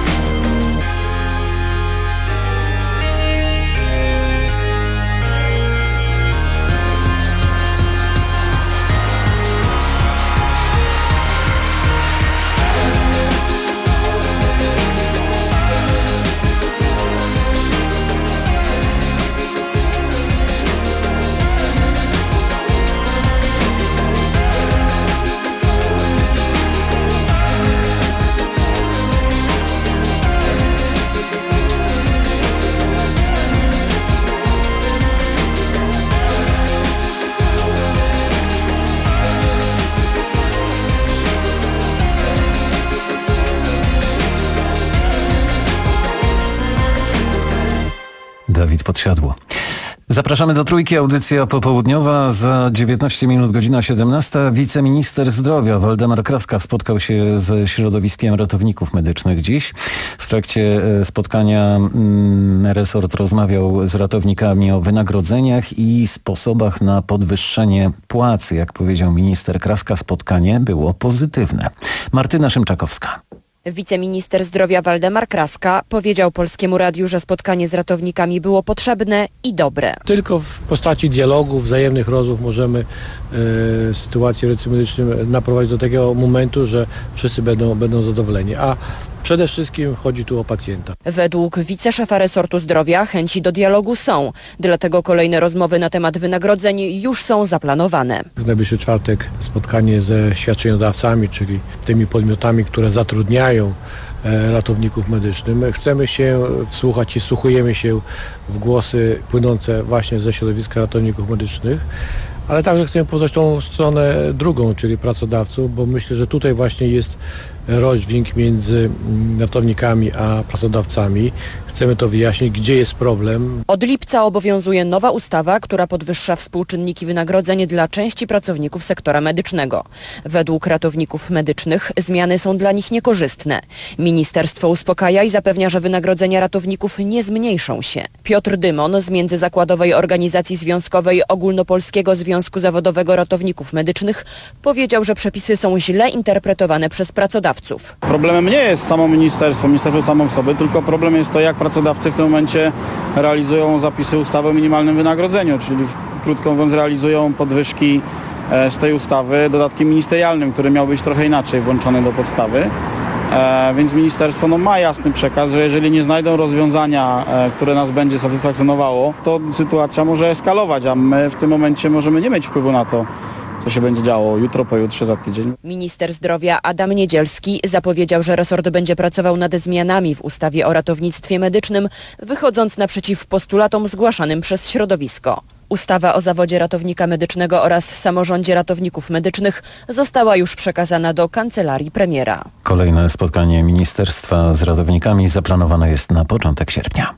Dawid Podsiadło. Zapraszamy do Trójki, audycja popołudniowa. Za dziewiętnaście minut, godzina siedemnasta. Wiceminister zdrowia Waldemar Kraska spotkał się ze środowiskiem ratowników medycznych dziś. W trakcie spotkania resort rozmawiał z ratownikami o wynagrodzeniach i sposobach na podwyższenie płacy. Jak powiedział minister Kraska, spotkanie było pozytywne. Martyna Szymczakowska. Wiceminister zdrowia Waldemar Kraska powiedział Polskiemu Radiu, że spotkanie z ratownikami było potrzebne i dobre. Tylko w postaci dialogu, wzajemnych rozmów możemy e, sytuację w rynku medycznym naprowadzić do takiego momentu, że wszyscy będą, będą zadowoleni. A przede wszystkim chodzi tu o pacjenta. Według wiceszefa resortu zdrowia chęci do dialogu są, dlatego kolejne rozmowy na temat wynagrodzeń już są zaplanowane. W najbliższy czwartek spotkanie ze świadczeniodawcami, czyli tymi podmiotami, które zatrudniają ratowników medycznych. Chcemy się wsłuchać i wsłuchujemy się w głosy płynące właśnie ze środowiska ratowników medycznych, ale także chcemy poznać tą stronę drugą, czyli pracodawców, bo myślę, że tutaj właśnie jest rozdźwięk między ratownikami a pracodawcami. Chcemy to wyjaśnić, gdzie jest problem. Od lipca obowiązuje nowa ustawa, która podwyższa współczynniki wynagrodzeń dla części pracowników sektora medycznego. Według ratowników medycznych zmiany są dla nich niekorzystne. Ministerstwo uspokaja i zapewnia, że wynagrodzenia ratowników nie zmniejszą się. Piotr Dymon z Międzyzakładowej Organizacji Związkowej Ogólnopolskiego Związku Zawodowego Ratowników Medycznych powiedział, że przepisy są źle interpretowane przez pracodawców. Problemem nie jest samo ministerstwo, ministerstwo samo w sobie, tylko problem jest to, jak pracodawcy w tym momencie realizują zapisy ustawy o minimalnym wynagrodzeniu, czyli krótko mówiąc realizują podwyżki z tej ustawy dodatkiem ministerialnym, który miał być trochę inaczej włączony do podstawy. E, więc ministerstwo no, ma jasny przekaz, że jeżeli nie znajdą rozwiązania, e, które nas będzie satysfakcjonowało, to sytuacja może eskalować, a my w tym momencie możemy nie mieć wpływu na to, co się będzie działo jutro, pojutrze, za tydzień. Minister zdrowia Adam Niedzielski zapowiedział, że resort będzie pracował nad zmianami w ustawie o ratownictwie medycznym, wychodząc naprzeciw postulatom zgłaszanym przez środowisko. Ustawa o zawodzie ratownika medycznego oraz samorządzie ratowników medycznych została już przekazana do kancelarii premiera. Kolejne spotkanie ministerstwa z ratownikami zaplanowane jest na początek sierpnia.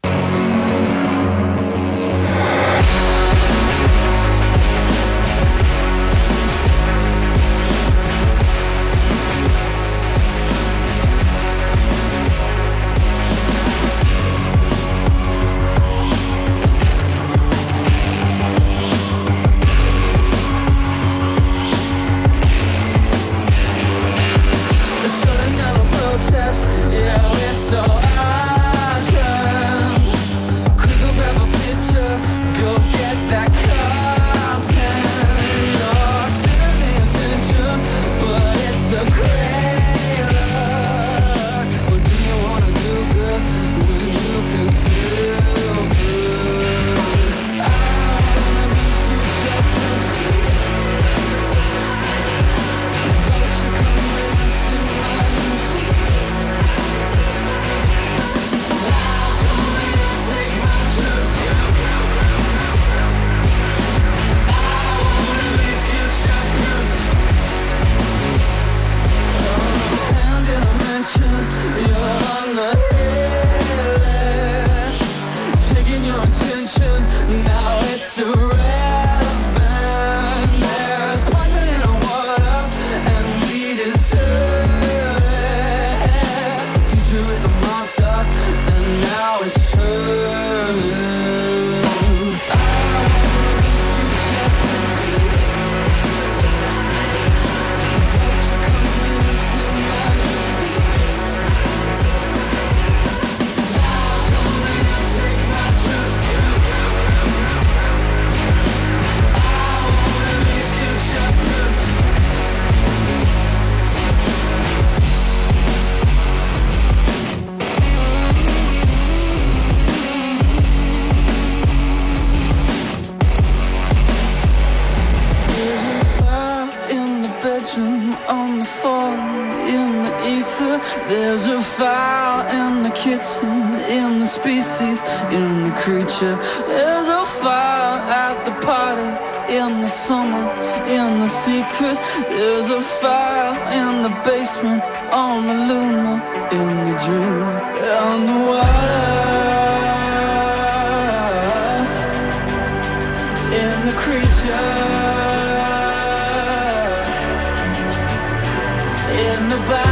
There's a fire in the kitchen, in the species, in the creature. There's a fire at the party, in the summer, in the secret. There's a fire in the basement, on the lunar, in the dreamer, on the water, in the creature, in the body.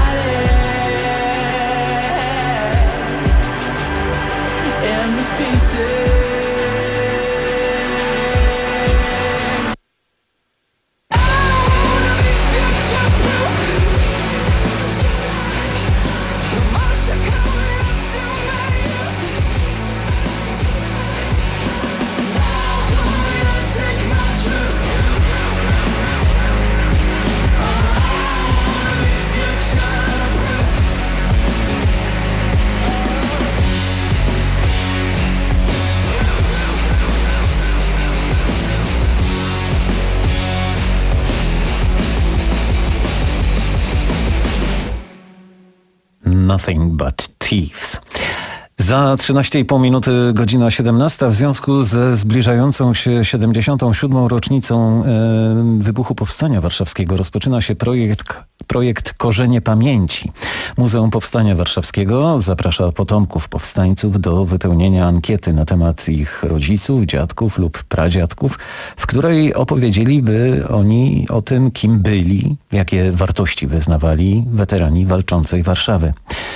Nothing but thieves. Za trzynaście i pół minuty godzina siedemnasta. W związku ze zbliżającą się siedemdziesiątą siódmą rocznicą e, wybuchu Powstania Warszawskiego rozpoczyna się projekt, projekt Korzenie Pamięci. Muzeum Powstania Warszawskiego zaprasza potomków powstańców do wypełnienia ankiety na temat ich rodziców, dziadków lub pradziadków, w której opowiedzieliby oni o tym, kim byli, jakie wartości wyznawali weterani walczącej Warszawy.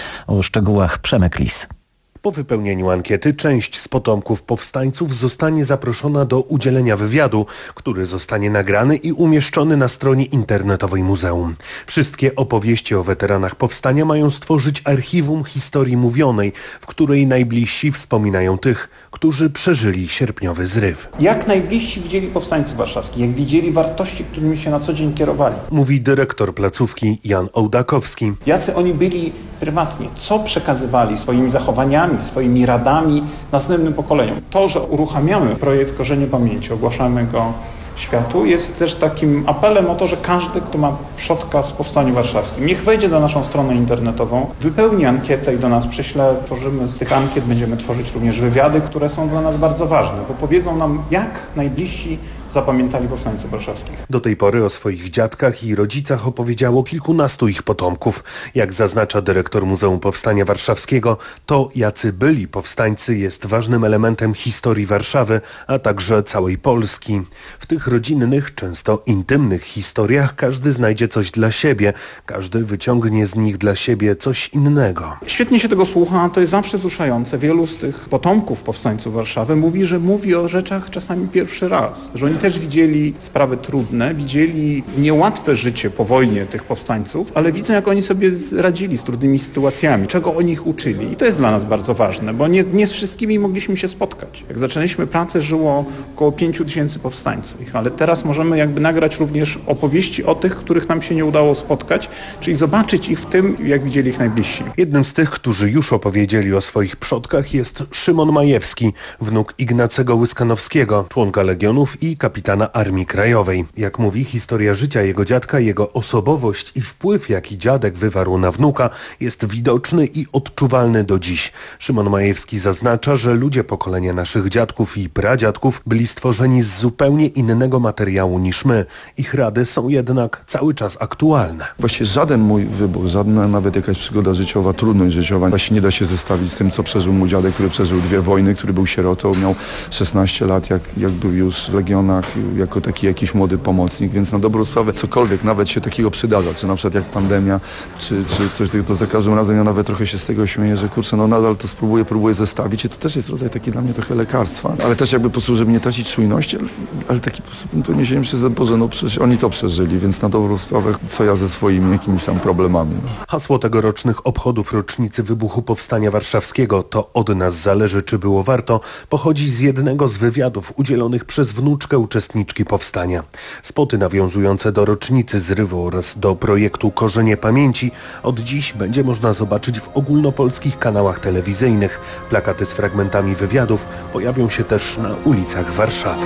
O szczegółach Przemek Lis. Po wypełnieniu ankiety część z potomków powstańców zostanie zaproszona do udzielenia wywiadu, który zostanie nagrany i umieszczony na stronie internetowej muzeum. Wszystkie opowieści o weteranach powstania mają stworzyć archiwum historii mówionej, w której najbliżsi wspominają tych, którzy przeżyli sierpniowy zryw. Jak najbliżsi widzieli powstańcy warszawskich, jak widzieli wartości, którymi się na co dzień kierowali. Mówi dyrektor placówki Jan Ołdakowski. Jacy oni byli prywatnie, co przekazywali swoimi zachowaniami, swoimi radami następnym pokoleniom. To, że uruchamiamy projekt Korzenie Pamięci, ogłaszamy go światu, jest też takim apelem o to, że każdy, kto ma przodka z Powstania Warszawskim, niech wejdzie na naszą stronę internetową, wypełni ankietę i do nas przyśle. Tworzymy z tych ankiet, będziemy tworzyć również wywiady, które są dla nas bardzo ważne, bo powiedzą nam, jak najbliżsi zapamiętali powstańcy warszawskich. Do tej pory o swoich dziadkach i rodzicach opowiedziało kilkunastu ich potomków. Jak zaznacza dyrektor Muzeum Powstania Warszawskiego, to jacy byli powstańcy jest ważnym elementem historii Warszawy, a także całej Polski. W tych rodzinnych, często intymnych historiach każdy znajdzie coś dla siebie. Każdy wyciągnie z nich dla siebie coś innego. Świetnie się tego słucha, to jest zawsze wzruszające. Wielu z tych potomków powstańców Warszawy mówi, że mówi o rzeczach czasami pierwszy raz, że oni też widzieli sprawy trudne, widzieli niełatwe życie po wojnie tych powstańców, ale widzą, jak oni sobie radzili z trudnymi sytuacjami, czego oni ich uczyli. I to jest dla nas bardzo ważne, bo nie, nie z wszystkimi mogliśmy się spotkać. Jak zaczęliśmy pracę, żyło około pięciu tysięcy powstańców, ale teraz możemy jakby nagrać również opowieści o tych, których nam się nie udało spotkać, czyli zobaczyć ich w tym, jak widzieli ich najbliżsi. Jednym z tych, którzy już opowiedzieli o swoich przodkach, jest Szymon Majewski, wnuk Ignacego Łyskanowskiego, członka Legionów i kapitana Armii Krajowej. Jak mówi, historia życia jego dziadka, jego osobowość i wpływ, jaki dziadek wywarł na wnuka, jest widoczny i odczuwalny do dziś. Szymon Majewski zaznacza, że ludzie pokolenia naszych dziadków i pradziadków byli stworzeni z zupełnie innego materiału niż my. Ich rady są jednak cały czas aktualne. Właściwie żaden mój wybór, żadna nawet jakaś przygoda życiowa, trudność życiowa właśnie nie da się zestawić z tym, co przeżył mój dziadek, który przeżył dwie wojny, który był sierotą, miał szesnaście lat, jak, jak był już w Legionach, jako taki jakiś młody pomocnik, więc na dobrą sprawę cokolwiek nawet się takiego przydarza, czy na przykład jak pandemia, czy, czy coś takiego, to za każdym razem ja nawet trochę się z tego śmieję, że kurczę, no nadal to spróbuję, próbuję zestawić i to też jest rodzaj taki dla mnie trochę lekarstwa, ale też jakby po prostu, żeby nie tracić czujności, ale, ale taki sposób, no to nie się przez Boże, no przecież oni to przeżyli, więc na dobrą sprawę, co ja ze swoimi jakimiś tam problemami. No. Hasło tegorocznych obchodów rocznicy wybuchu Powstania Warszawskiego, to od nas zależy, czy było warto, pochodzi z jednego z wywiadów udzielonych przez wnuczkę uczestniczki powstania. Spoty nawiązujące do rocznicy zrywu oraz do projektu Korzenie Pamięci od dziś będzie można zobaczyć w ogólnopolskich kanałach telewizyjnych. Plakaty z fragmentami wywiadów pojawią się też na ulicach Warszawy.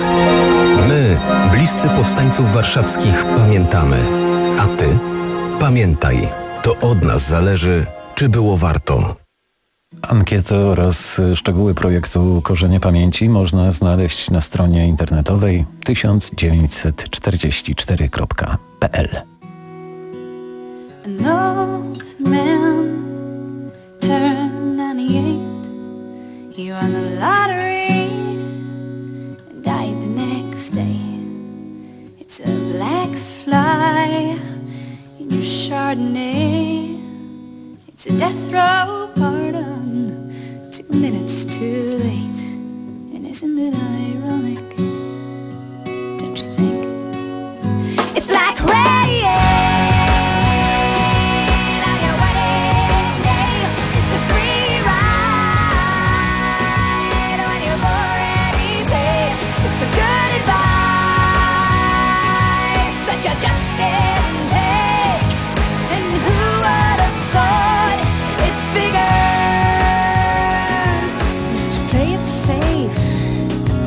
My, bliscy powstańców warszawskich, pamiętamy. A ty? Pamiętaj, to od nas zależy, czy było warto. Ankietę oraz szczegóły projektu Korzenie Pamięci można znaleźć na stronie internetowej tysiąc dziewięćset czterdzieści cztery kropka p l. An old man turned ninety-eight. He won the lottery and died the next day. It's a black fly in your Chardonnay. It's a death row pardon, two minutes too late. And isn't it ironic? Don't you think? It's like rain on your wedding day. It's a free ride when you've already paid. It's the good advice that you just didn't take. And who would have thought it figures? Just to play it safe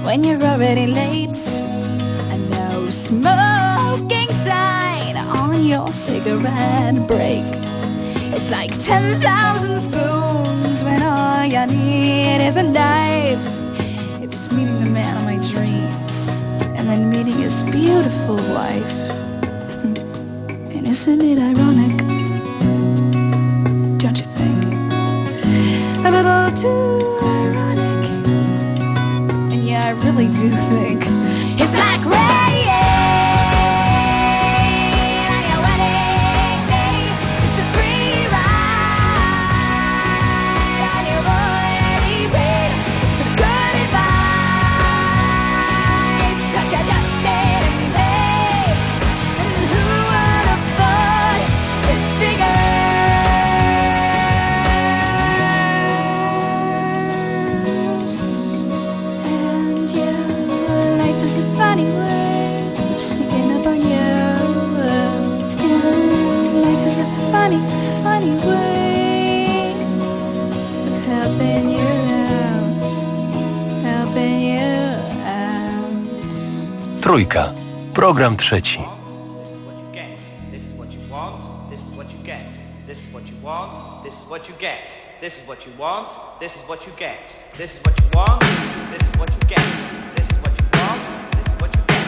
when you're already late. A no smoking sign on your cigarette break. It's like ten thousand spoons when all you need is a knife. It's meeting the man of my dreams and then meeting his beautiful wife. And isn't it ironic? Don't you think? A little too ironic. And yeah, I really do think it's like rain on your wedding day. It's a free ride on your already paid. It's the good advice such a dusted day. And who would have thought it figures? And yeah, life is a funny way sneaking up on you. Yeah, life is a funny, funny way of helping you out, helping you out. Trójka. Program trzeci. This is what you want, this is what you get. This is what you want, this is what you get. This is what you want, this is what you get. This is what you want, this is what you get. This is what you want, this is what you get.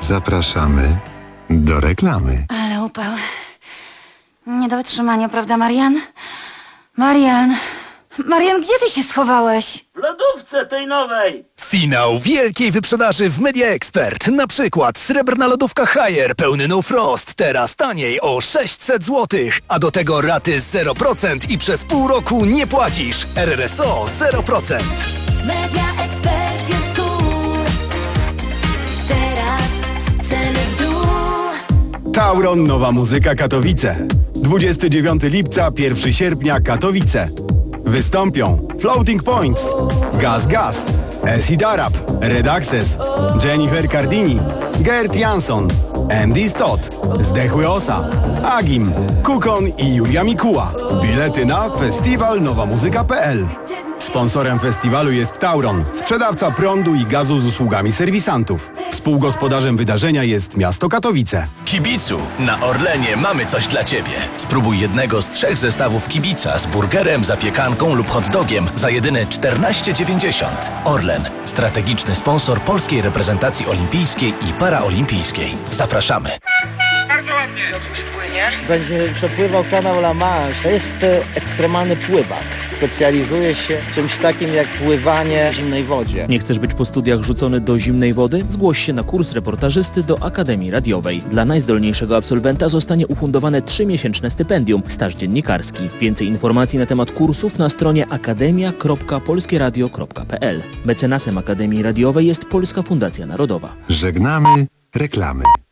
Zapraszamy do reklamy. Ale upał. Nie do wytrzymania, prawda, Marian? Marian! Marian, gdzie ty się schowałeś? W lodówce tej nowej! Finał wielkiej wyprzedaży w Media Expert. Na przykład srebrna lodówka Haier pełny No Frost. Teraz taniej o sześćset złotych. A do tego raty zero procent i przez pół roku nie płacisz. R R S O zero procent. Media Expert jest cool. Teraz ceny w dół. Tauron Nowa Muzyka Katowice. dwudziestego dziewiątego lipca, pierwszego sierpnia Katowice. Wystąpią Floating Points, Gaz Gaz, Acid Arab, Red Access, Jennifer Cardini, Gert Jansson, Andy Stott, Zdechły Osa, Agim, Kukon i Julia Mikuła. Bilety na festiwal nowa muzyka kropka p l. Sponsorem festiwalu jest Tauron, sprzedawca prądu i gazu z usługami serwisantów. Współgospodarzem wydarzenia jest miasto Katowice. Kibicu, na Orlenie mamy coś dla Ciebie. Spróbuj jednego z trzech zestawów kibica z burgerem, zapiekanką lub hot dogiem za jedyne czternaście dziewięćdziesiąt. Orlen, strategiczny sponsor polskiej reprezentacji olimpijskiej i paraolimpijskiej. Zapraszamy. Bardzo ładnie. Będzie przepływał kanał La Manche. To jest ekstremalny pływak. Specjalizuje się w czymś takim jak pływanie w zimnej wodzie. Nie chcesz być po studiach rzucony do zimnej wody? Zgłoś się na kurs reportażysty do Akademii Radiowej. Dla najzdolniejszego absolwenta zostanie ufundowane trzymiesięczne stypendium, staż dziennikarski. Więcej informacji na temat kursów na stronie akademia kropka polskie radio kropka p l. Mecenasem Akademii Radiowej jest Polska Fundacja Narodowa. Żegnamy reklamy.